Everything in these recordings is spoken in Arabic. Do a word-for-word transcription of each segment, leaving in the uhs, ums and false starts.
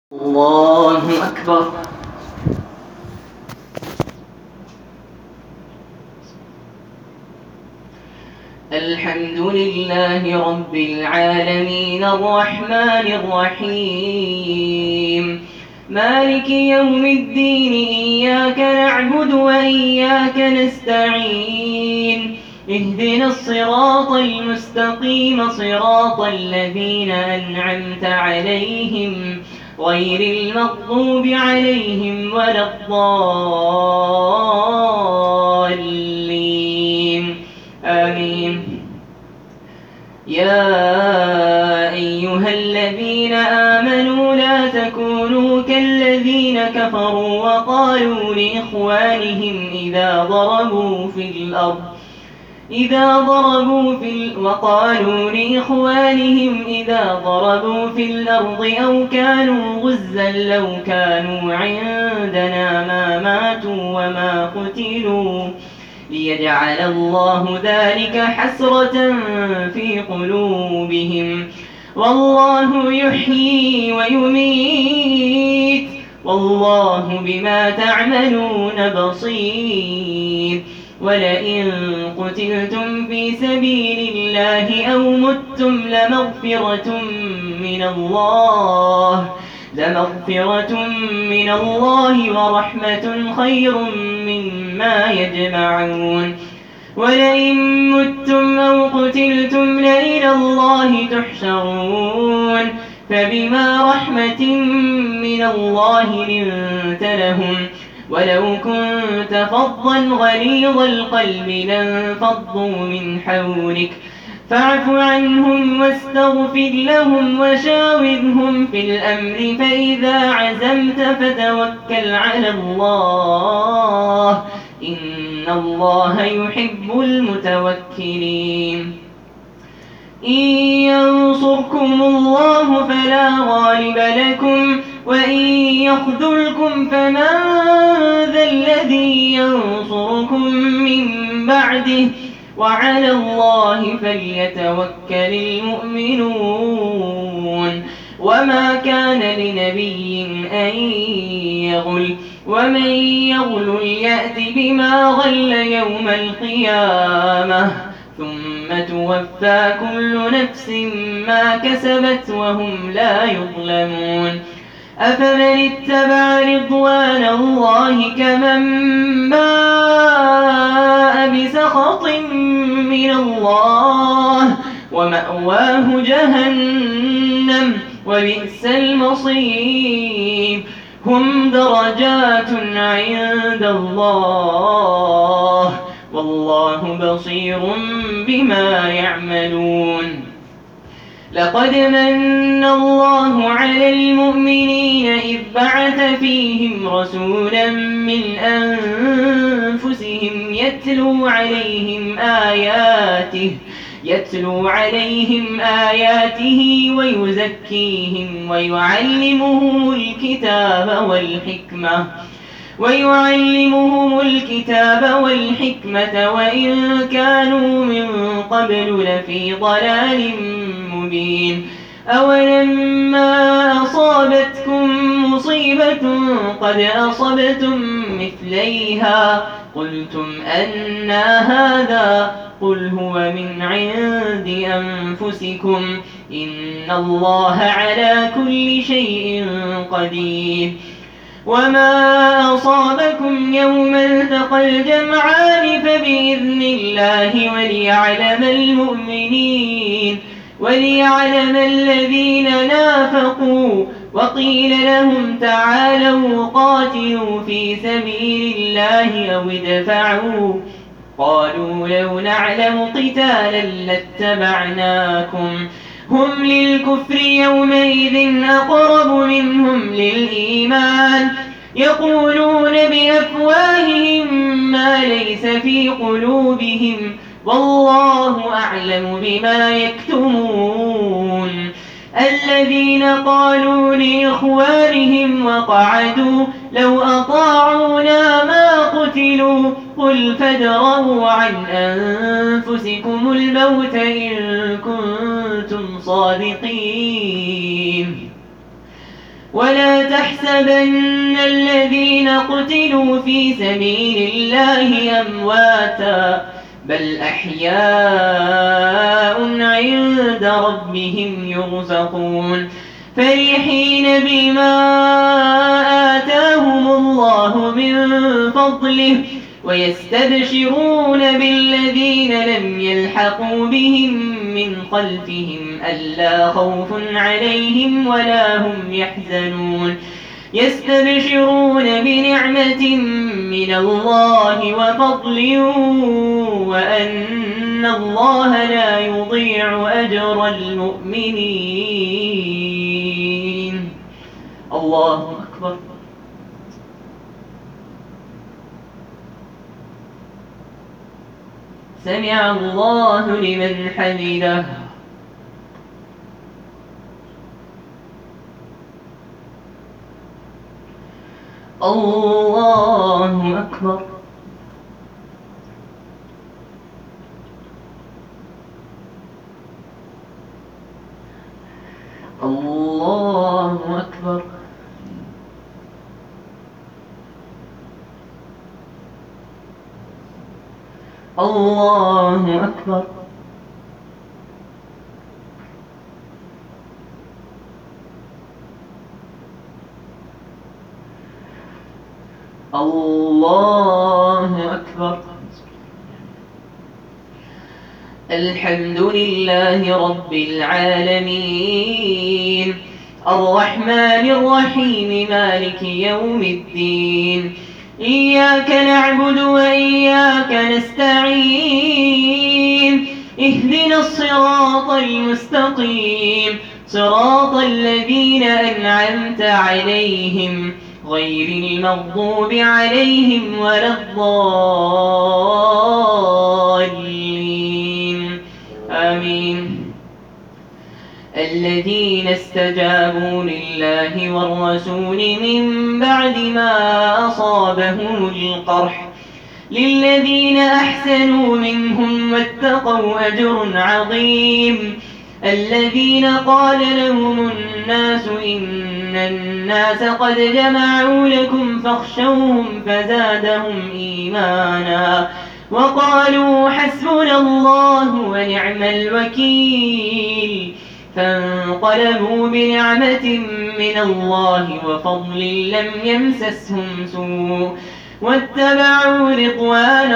الله أكبر. الحمد لله رب العالمين الرحمن الرحيم مالك يوم الدين إياك نعبد وإياك نستعين اهدنا الصراط المستقيم صراط الذين أنعمت عليهم غير المغضوب عليهم ولا الضالين آمين. يا أيها الذين آمنوا لا تكونوا كالذين كفروا وقالوا لإخوانهم إذا ضربوا في الأرض إذا ضربوا في ال... وقالوا لإخوانهم إذا ضربوا في الأرض أو كانوا غزا لو كانوا عندنا ما ماتوا وما قتلوا ليجعل الله ذلك حسرة في قلوبهم والله يحيي ويميت والله بما تعملون بصير. ولئن قتلتم في سبيل الله أو متم لمغفرة من الله لمغفرة من الله ورحمة خير مما يجمعون. ولئن متم أو قتلتم لإلى الله تحشرون فبما رحمة من الله لنت لهم ولو كنت فظا غليظ القلب لانفضوا من حولك فاعف عنهم واستغفر لهم وشاورهم في الأمر فإذا عزمت فتوكل على الله إن الله يحب المتوكلين. إن ينصركم الله فلا غالب لكم وإن يخذلكم فمن ذا الذي ينصركم من بعده وعلى الله فليتوكل المؤمنون. وما كان لنبي أن يغل ومن يغل يأت بما غل يوم القيامة ثم توفى كل نفس ما كسبت وهم لا يظلمون. أفمن اتبع رضوان الله كمن باء بسخط من الله ومأواه جهنم وبئس المصير. هم درجات عند الله والله بصير بما يعملون. لقد من الله على المؤمنين إذ بعث فيهم رسولا من أنفسهم يتلو عليهم آياته يتلو عليهم آياته ويزكيهم ويعلمهم الكتاب والحكمة ويعلمهم الكتاب والحكمة وإن كانوا من قبل لفي ضلال مبين. أولما أصابتكم مصيبة قد أصبتم مثليها قلتم أنى هذا قل هو من عند أنفسكم إن الله على كل شيء قدير. وما أصابكم يوم التقى الجمعان فبإذن الله وليعلم المؤمنين وليعلم الذين نافقوا. وقيل لهم تعالوا قاتلوا في سبيل الله أو ادفعوا قالوا لو نعلم قتالا لاتبعناكم هم للكفر يومئذ أقرب منهم للإيمان يقولون بأفواههم ما ليس في قلوبهم والله أعلم بما يكتمون. الذين قالوا لإخوانهم وقعدوا لو أطاعونا ما قتلوا قل فادرءوا عن أنفسكم الموت إن كنتم صادقين. ولا تحسبن الذين قتلوا في سبيل الله أمواتا بل أحياء عند ربهم يرزقون فرحين بما آتاهم الله من فضله ويستبشرون بالذين لم يلحقوا بهم من خلفهم ألا خوف عليهم ولا هم يحزنون يستبشرون بنعمة من الله وفضل وأن الله لا يضيع أجر المؤمنين. الله أكبر. سمع الله لمن حمده. الله أكبر. الله أكبر. الله أكبر. الله أكبر. الحمد لله رب العالمين الرحمن الرحيم مالك يوم الدين إياك نعبد وإياك نستعين اهدنا الصراط المستقيم صراط الذين أنعمت عليهم غير المغضوب عليهم ولا الضالين آمين. الذين استجابوا لله والرسول من بعد ما أصابهم القرح للذين أحسنوا منهم واتقوا أجر عظيم. الذين قال لهم الناس إن الناس قد جمعوا لكم فاخشوهم فزادهم إيمانا وقالوا حسبنا الله ونعم الوكيل فانقلبوا بنعمة من الله وفضل لم يمسسهم سوء واتبعوا رضوان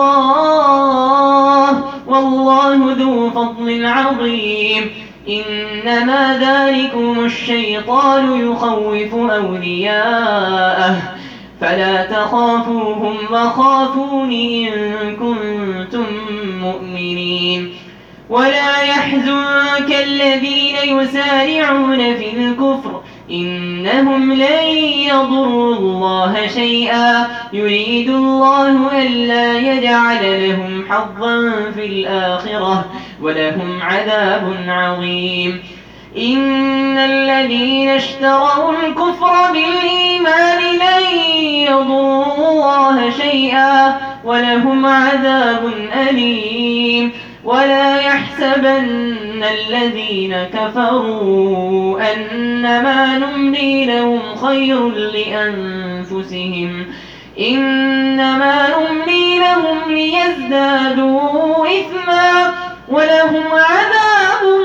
الله والله ذو فضل عظيم. إنما ذلكم الشيطان يخوف أولياءه فلا تخافوهم وخافون إن كنتم مؤمنين. ولا يحزنك الذين يسارعون في الكفر إنهم لن يضروا الله شيئا يريد الله ألا يجعل لهم حظا في الآخرة ولهم عذاب عظيم. إن الذين اشتروا الكفر بالإيمان لن يضروا الله شيئا ولهم عذاب أليم. ولا يحسبن الذين كفروا أنما نملي لهم خير لأنفسهم إنما نملي لهم ليزدادوا إثما ولهم عذاب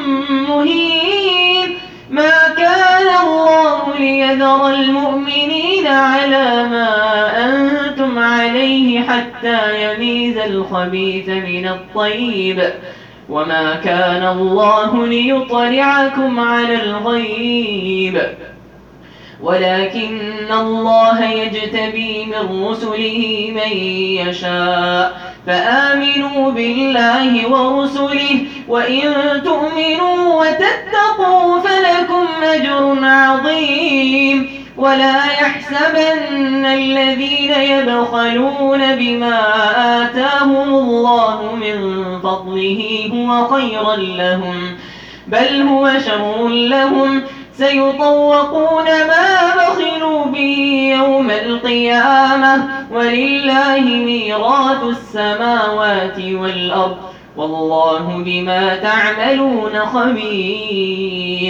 مهين. ما كان الله ليذر المؤمنين على ما أنتم عليه حتى يميز الخبيث من الطيب وما كان الله ليطلعكم على الغيب ولكن الله يجتبي من رسله من يشاء فآمنوا بالله ورسله وإن تؤمنوا وتتقوا فلكم أجر عظيم. ولا يحسبن الذين يبخلون بما آتاهم الله من فضله هو خيرا لهم بل هو شر لهم سيطوقون ما بخلوا به يوم القيامة ولله ميراث السماوات والأرض والله بما تعملون خبير.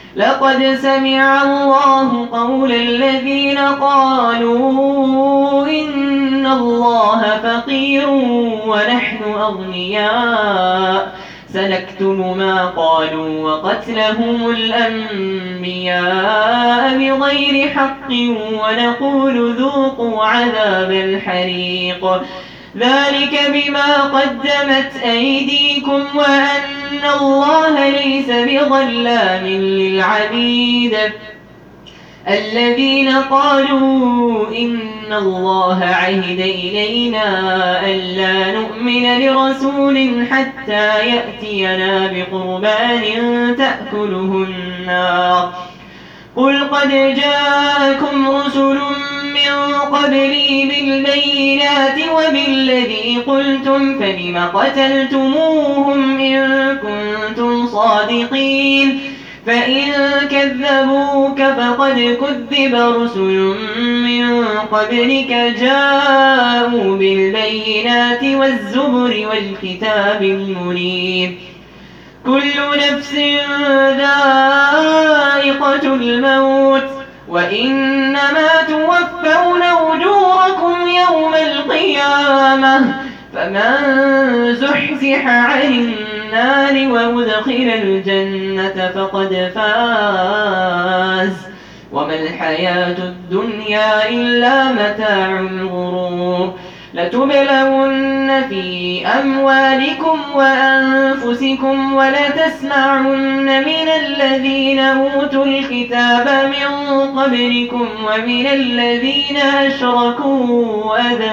لقد سمع الله قول الذين قالوا إن الله فقير ونحن أغنياء سنكتب ما قالوا وقتلهم الأنبياء بغير حق ونقول ذوقوا عذاب الحريق ذلك بما قدمت أيديكم وأن الله ليس بظلام للعبيد الذين قالوا إن الله عهد إلينا ألا نؤمن لرسول حتى يأتينا بقربان تأكله النار قل قد جاءكم رسل من قبلي بالبينات وبالذي قلتم فلم قتلتموهم إن كنتم صادقين فإن كذبوك فقد كذب رسل من قبلك جاءوا بالبينات والزبر والكتاب المنير كل نفس ذائقة الموت وإنما توفون أجوركم يوم القيامة فمن زحزح عن النار وأدخل الجنة فقد فاز وما الحياة الدنيا إلا متاع الغرور لتبلون في أموالكم وأنفسكم ولتسمعن من الذين أوتوا الكتاب من قبلكم ومن الذين أشركوا أذى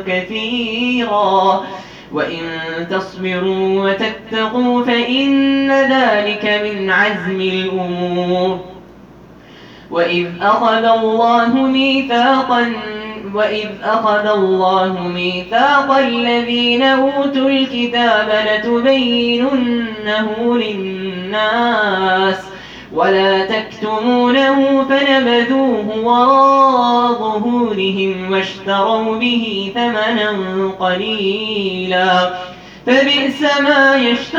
كثيرا وإن تصبروا وتتقوا فإن ذلك من عزم الأمور وإذ أخذ الله ميثاقا وإذ أخذ الله ميثاق الذين أوتوا الكتاب لتبيننه للناس ولا تكتمونه فنبذوه وراء ظهورهم واشتروا به ثمنا قليلا فبئس ما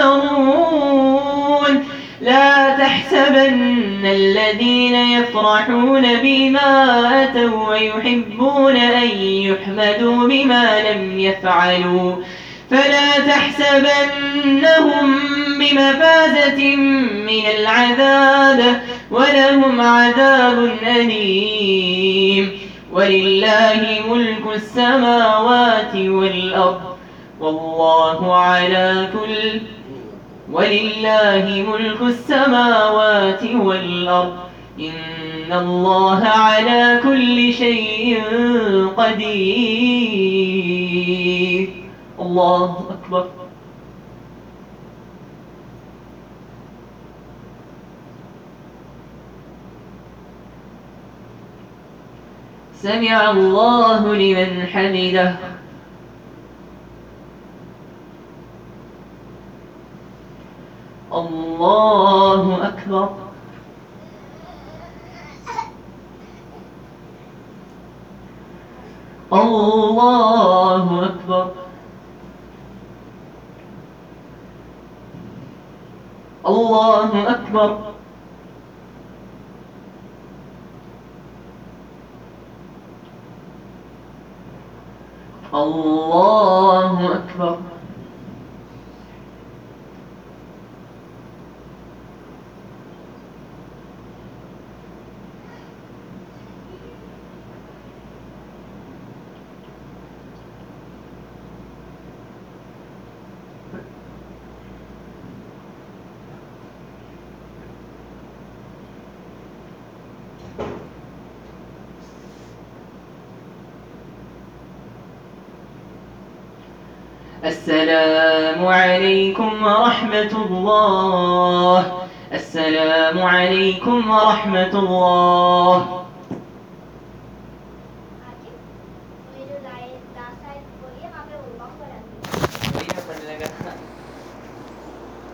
يشترون لا تحسبن الذين يفرحون بما أتوا ويحبون أن يحمدوا بما لم يفعلوا فلا تحسبنهم بمفازة من العذاب ولهم عذاب أليم ولله ملك السماوات والأرض والله على كل ولله ملك السماوات والأرض إن الله على كل شيء قدير الله أكبر سمع الله لمن حمده الله أكبر الله أكبر الله أكبر الله أكبر السلام عليكم ورحمة الله السلام عليكم ورحمة الله